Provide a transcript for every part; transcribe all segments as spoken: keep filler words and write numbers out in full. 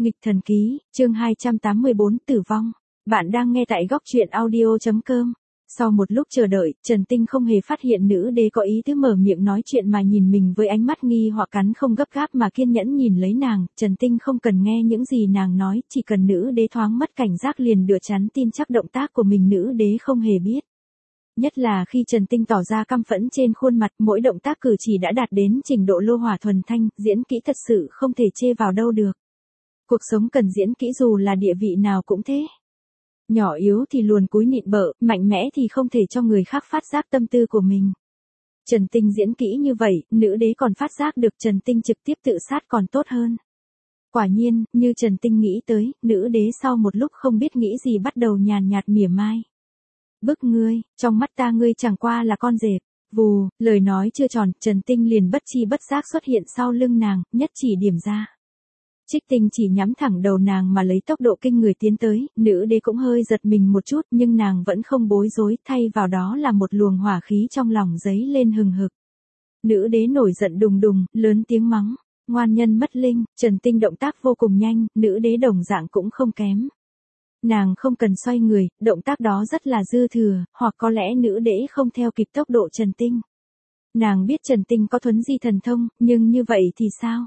Nghịch thần ký, chương hai trăm tám mươi bốn, tử vong. Bạn đang nghe tại góc truyện audio chấm com. Sau một lúc chờ đợi, Trần Tinh không hề phát hiện nữ đế có ý tứ mở miệng nói chuyện mà nhìn mình với ánh mắt nghi hoặc cắn không gấp gáp mà kiên nhẫn nhìn lấy nàng. Trần Tinh không cần nghe những gì nàng nói, chỉ cần nữ đế thoáng mất cảnh giác liền đựa chắn tin chắc động tác của mình nữ đế không hề biết. Nhất là khi Trần Tinh tỏ ra căm phẫn trên khuôn mặt, mỗi động tác cử chỉ đã đạt đến trình độ lô hỏa thuần thanh, diễn kỹ thật sự không thể chê vào đâu được. Cuộc sống cần diễn kỹ dù là địa vị nào cũng thế. Nhỏ yếu thì luồn cúi nịnh bợ, mạnh mẽ thì không thể cho người khác phát giác tâm tư của mình. Trần Tinh diễn kỹ như vậy, nữ đế còn phát giác được Trần Tinh trực tiếp tự sát còn tốt hơn. Quả nhiên, như Trần Tinh nghĩ tới, nữ đế sau một lúc không biết nghĩ gì bắt đầu nhàn nhạt mỉa mai. Bức ngươi, trong mắt ta ngươi chẳng qua là con dẹp. Vù, lời nói chưa tròn, Trần Tinh liền bất chi bất giác xuất hiện sau lưng nàng, nhất chỉ điểm ra. Trích Tinh chỉ nhắm thẳng đầu nàng mà lấy tốc độ kinh người tiến tới, nữ đế cũng hơi giật mình một chút nhưng nàng vẫn không bối rối, thay vào đó là một luồng hỏa khí trong lòng giấy lên hừng hực. Nữ đế nổi giận đùng đùng, lớn tiếng mắng, ngoan nhân mất linh. Trần Tinh động tác vô cùng nhanh, nữ đế đồng dạng cũng không kém. Nàng không cần xoay người, động tác đó rất là dư thừa, hoặc có lẽ nữ đế không theo kịp tốc độ Trần Tinh. Nàng biết Trần Tinh có thuấn di thần thông, nhưng như vậy thì sao?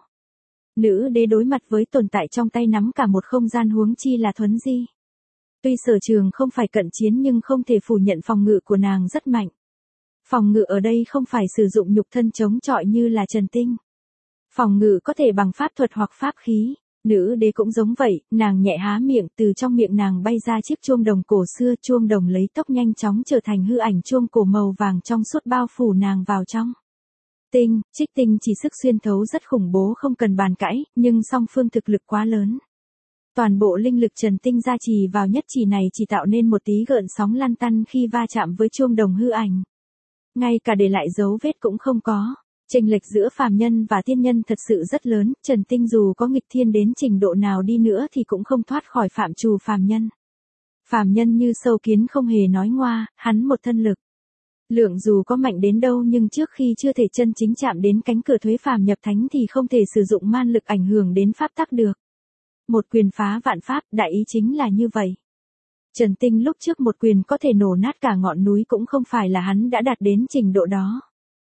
Nữ đế đối mặt với tồn tại trong tay nắm cả một không gian huống chi là thuấn di. Tuy sở trường không phải cận chiến nhưng không thể phủ nhận phòng ngự của nàng rất mạnh. Phòng ngự ở đây không phải sử dụng nhục thân chống chọi như là Trần Tinh. Phòng ngự có thể bằng pháp thuật hoặc pháp khí. Nữ đế cũng giống vậy, nàng nhẹ há miệng, từ trong miệng nàng bay ra chiếc chuông đồng cổ xưa, chuông đồng lấy tốc nhanh chóng trở thành hư ảnh chuông cổ màu vàng trong suốt bao phủ nàng vào trong. Tinh, Trích Tinh chỉ sức xuyên thấu rất khủng bố không cần bàn cãi, nhưng song phương thực lực quá lớn. Toàn bộ linh lực Trần Tinh gia trì vào nhất chỉ này chỉ tạo nên một tí gợn sóng lăn tăn khi va chạm với chuông đồng hư ảnh. Ngay cả để lại dấu vết cũng không có. Chênh lệch giữa phàm nhân và thiên nhân thật sự rất lớn, Trần Tinh dù có nghịch thiên đến trình độ nào đi nữa thì cũng không thoát khỏi phạm trù phàm nhân. Phàm nhân như sâu kiến không hề nói ngoa, hắn một thân lực. Lượng dù có mạnh đến đâu nhưng trước khi chưa thể chân chính chạm đến cánh cửa thuế phàm nhập thánh thì không thể sử dụng man lực ảnh hưởng đến pháp tắc được. Một quyền phá vạn pháp, đại ý chính là như vậy. Trần Tinh lúc trước một quyền có thể nổ nát cả ngọn núi cũng không phải là hắn đã đạt đến trình độ đó.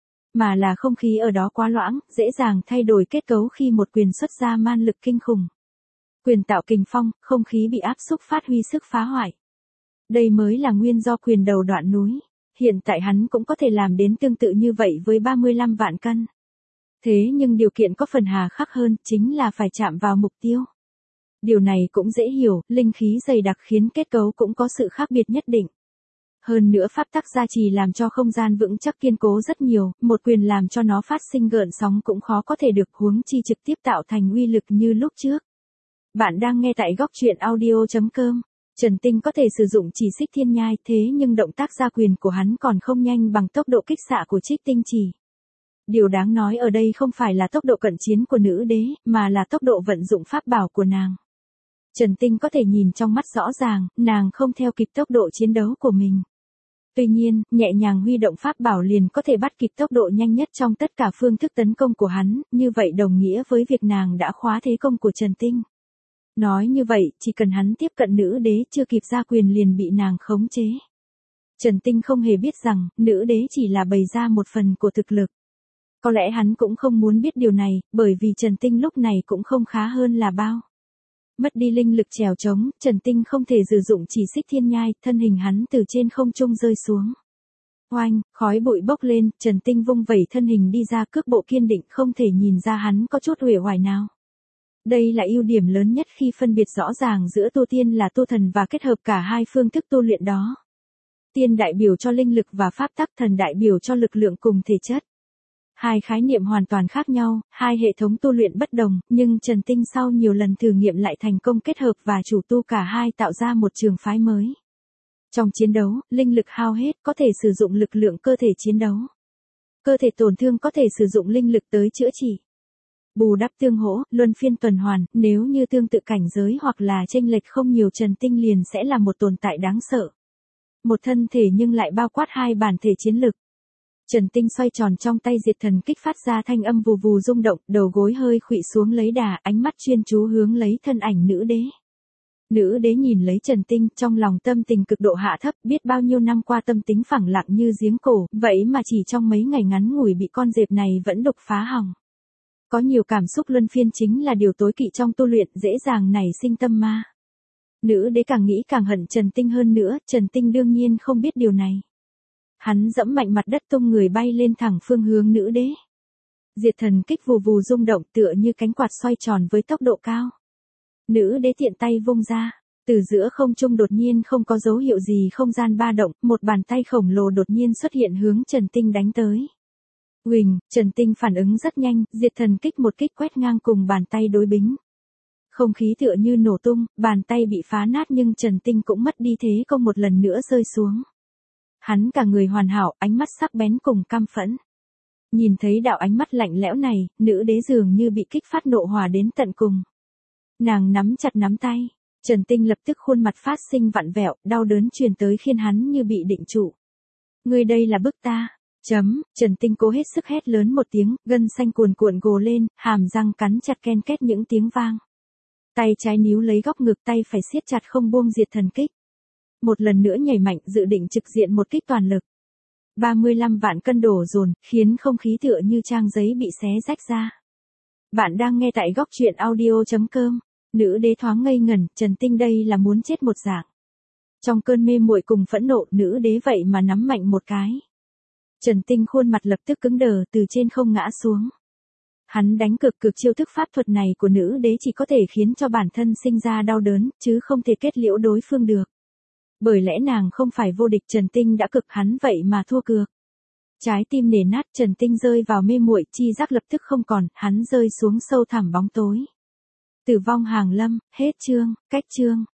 Mà là không khí ở đó quá loãng, dễ dàng thay đổi kết cấu khi một quyền xuất ra man lực kinh khủng. Quyền tạo kình phong, không khí bị áp xúc phát huy sức phá hoại. Đây mới là nguyên do quyền đầu đoạn núi. Hiện tại hắn cũng có thể làm đến tương tự như vậy với ba mươi lăm vạn cân. Thế nhưng điều kiện có phần hà khắc hơn, chính là phải chạm vào mục tiêu. Điều này cũng dễ hiểu, linh khí dày đặc khiến kết cấu cũng có sự khác biệt nhất định. Hơn nữa pháp tắc gia trì làm cho không gian vững chắc kiên cố rất nhiều, một quyền làm cho nó phát sinh gợn sóng cũng khó có thể được, huống chi trực tiếp tạo thành uy lực như lúc trước. Bạn đang nghe tại góc truyện audio chấm com. Trần Tinh có thể sử dụng chỉ xích thiên nhai, thế nhưng động tác ra quyền của hắn còn không nhanh bằng tốc độ kích xạ của Trích Tinh chỉ. Điều đáng nói ở đây không phải là tốc độ cận chiến của nữ đế, mà là tốc độ vận dụng pháp bảo của nàng. Trần Tinh có thể nhìn trong mắt rõ ràng, nàng không theo kịp tốc độ chiến đấu của mình. Tuy nhiên, nhẹ nhàng huy động pháp bảo liền có thể bắt kịp tốc độ nhanh nhất trong tất cả phương thức tấn công của hắn, như vậy đồng nghĩa với việc nàng đã khóa thế công của Trần Tinh. Nói như vậy, chỉ cần hắn tiếp cận nữ đế chưa kịp ra quyền liền bị nàng khống chế. Trần Tinh không hề biết rằng, nữ đế chỉ là bày ra một phần của thực lực. Có lẽ hắn cũng không muốn biết điều này, bởi vì Trần Tinh lúc này cũng không khá hơn là bao. Mất đi linh lực trèo trống, Trần Tinh không thể sử dụng chỉ xích thiên nhai, thân hình hắn từ trên không trung rơi xuống. Oanh, khói bụi bốc lên, Trần Tinh vung vẩy thân hình đi ra, cước bộ kiên định, không thể nhìn ra hắn có chút uể oải nào. Đây là ưu điểm lớn nhất khi phân biệt rõ ràng giữa tu tiên là tu thần và kết hợp cả hai phương thức tu luyện đó. Tiên đại biểu cho linh lực và pháp tắc, thần đại biểu cho lực lượng cùng thể chất. Hai khái niệm hoàn toàn khác nhau, hai hệ thống tu luyện bất đồng, nhưng Trần Tinh sau nhiều lần thử nghiệm lại thành công kết hợp và chủ tu cả hai tạo ra một trường phái mới. Trong chiến đấu, linh lực hao hết có thể sử dụng lực lượng cơ thể chiến đấu. Cơ thể tổn thương có thể sử dụng linh lực tới chữa trị. Bù đắp tương hỗ, luân phiên tuần hoàn, nếu như tương tự cảnh giới hoặc là chênh lệch không nhiều, Trần Tinh liền sẽ là một tồn tại đáng sợ. Một thân thể nhưng lại bao quát hai bản thể chiến lực. Trần Tinh xoay tròn trong tay diệt thần kích phát ra thanh âm vù vù rung động, đầu gối hơi khuỵu xuống lấy đà, ánh mắt chuyên chú hướng lấy thân ảnh nữ đế. Nữ đế nhìn lấy Trần Tinh, trong lòng tâm tình cực độ hạ thấp, biết bao nhiêu năm qua tâm tính phẳng lặng như giếng cổ, vậy mà chỉ trong mấy ngày ngắn ngủi bị con dẹp này vẫn đục phá hỏng. Có nhiều cảm xúc luân phiên chính là điều tối kỵ trong tu luyện, dễ dàng nảy sinh tâm ma. Nữ đế càng nghĩ càng hận Trần Tinh hơn nữa, Trần Tinh đương nhiên không biết điều này. Hắn dẫm mạnh mặt đất tung người bay lên thẳng phương hướng nữ đế. Diệt thần kích vù vù rung động tựa như cánh quạt xoay tròn với tốc độ cao. Nữ đế tiện tay vung ra, từ giữa không trung đột nhiên không có dấu hiệu gì không gian ba động, một bàn tay khổng lồ đột nhiên xuất hiện hướng Trần Tinh đánh tới. Huỳnh, Trần Tinh phản ứng rất nhanh, diệt thần kích một kích quét ngang cùng bàn tay đối bính. Không khí tựa như nổ tung, bàn tay bị phá nát nhưng Trần Tinh cũng mất đi thế công một lần nữa rơi xuống. Hắn cả người hoàn hảo, ánh mắt sắc bén cùng căm phẫn. Nhìn thấy đạo ánh mắt lạnh lẽo này, nữ đế dường như bị kích phát nộ hỏa đến tận cùng. Nàng nắm chặt nắm tay, Trần Tinh lập tức khuôn mặt phát sinh vặn vẹo, đau đớn truyền tới khiến hắn như bị định trụ. Ngươi đây là bức ta, chấm, Trần Tinh cố hết sức hét lớn một tiếng, gân xanh cuồn cuộn gồ lên, hàm răng cắn chặt ken két những tiếng vang. Tay trái níu lấy góc ngực, tay phải siết chặt không buông diệt thần kích. Một lần nữa nhảy mạnh dự định trực diện một kích toàn lực. ba mươi lăm vạn cân đổ dồn, khiến không khí tựa như trang giấy bị xé rách ra. Bạn đang nghe tại góc truyện audio chấm com. Nữ đế thoáng ngây ngẩn, Trần Tinh đây là muốn chết một dạng. Trong cơn mê muội cùng phẫn nộ, nữ đế vậy mà nắm mạnh một cái. Trần Tinh khuôn mặt lập tức cứng đờ, từ trên không ngã xuống. Hắn đánh cực cực chiêu thức pháp thuật này của nữ đế chỉ có thể khiến cho bản thân sinh ra đau đớn, chứ không thể kết liễu đối phương được. Bởi lẽ nàng không phải vô địch, Trần Tinh đã cực hắn vậy mà thua cược. Trái tim nể nát, Trần Tinh rơi vào mê muội, chi giác lập tức không còn, hắn rơi xuống sâu thẳm bóng tối. Tử vong hàng lâm, hết chương, cách chương.